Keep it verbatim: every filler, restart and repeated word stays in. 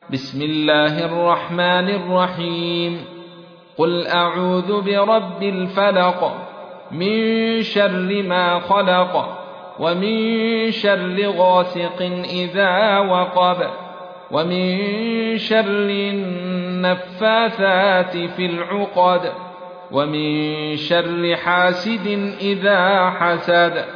بسم الله الرحمن الرحيم قل أعوذ برب الفلق من شر ما خلق ومن شر غاسق إذا وقب ومن شر النفاثات في العقد ومن شر حاسد إذا حسد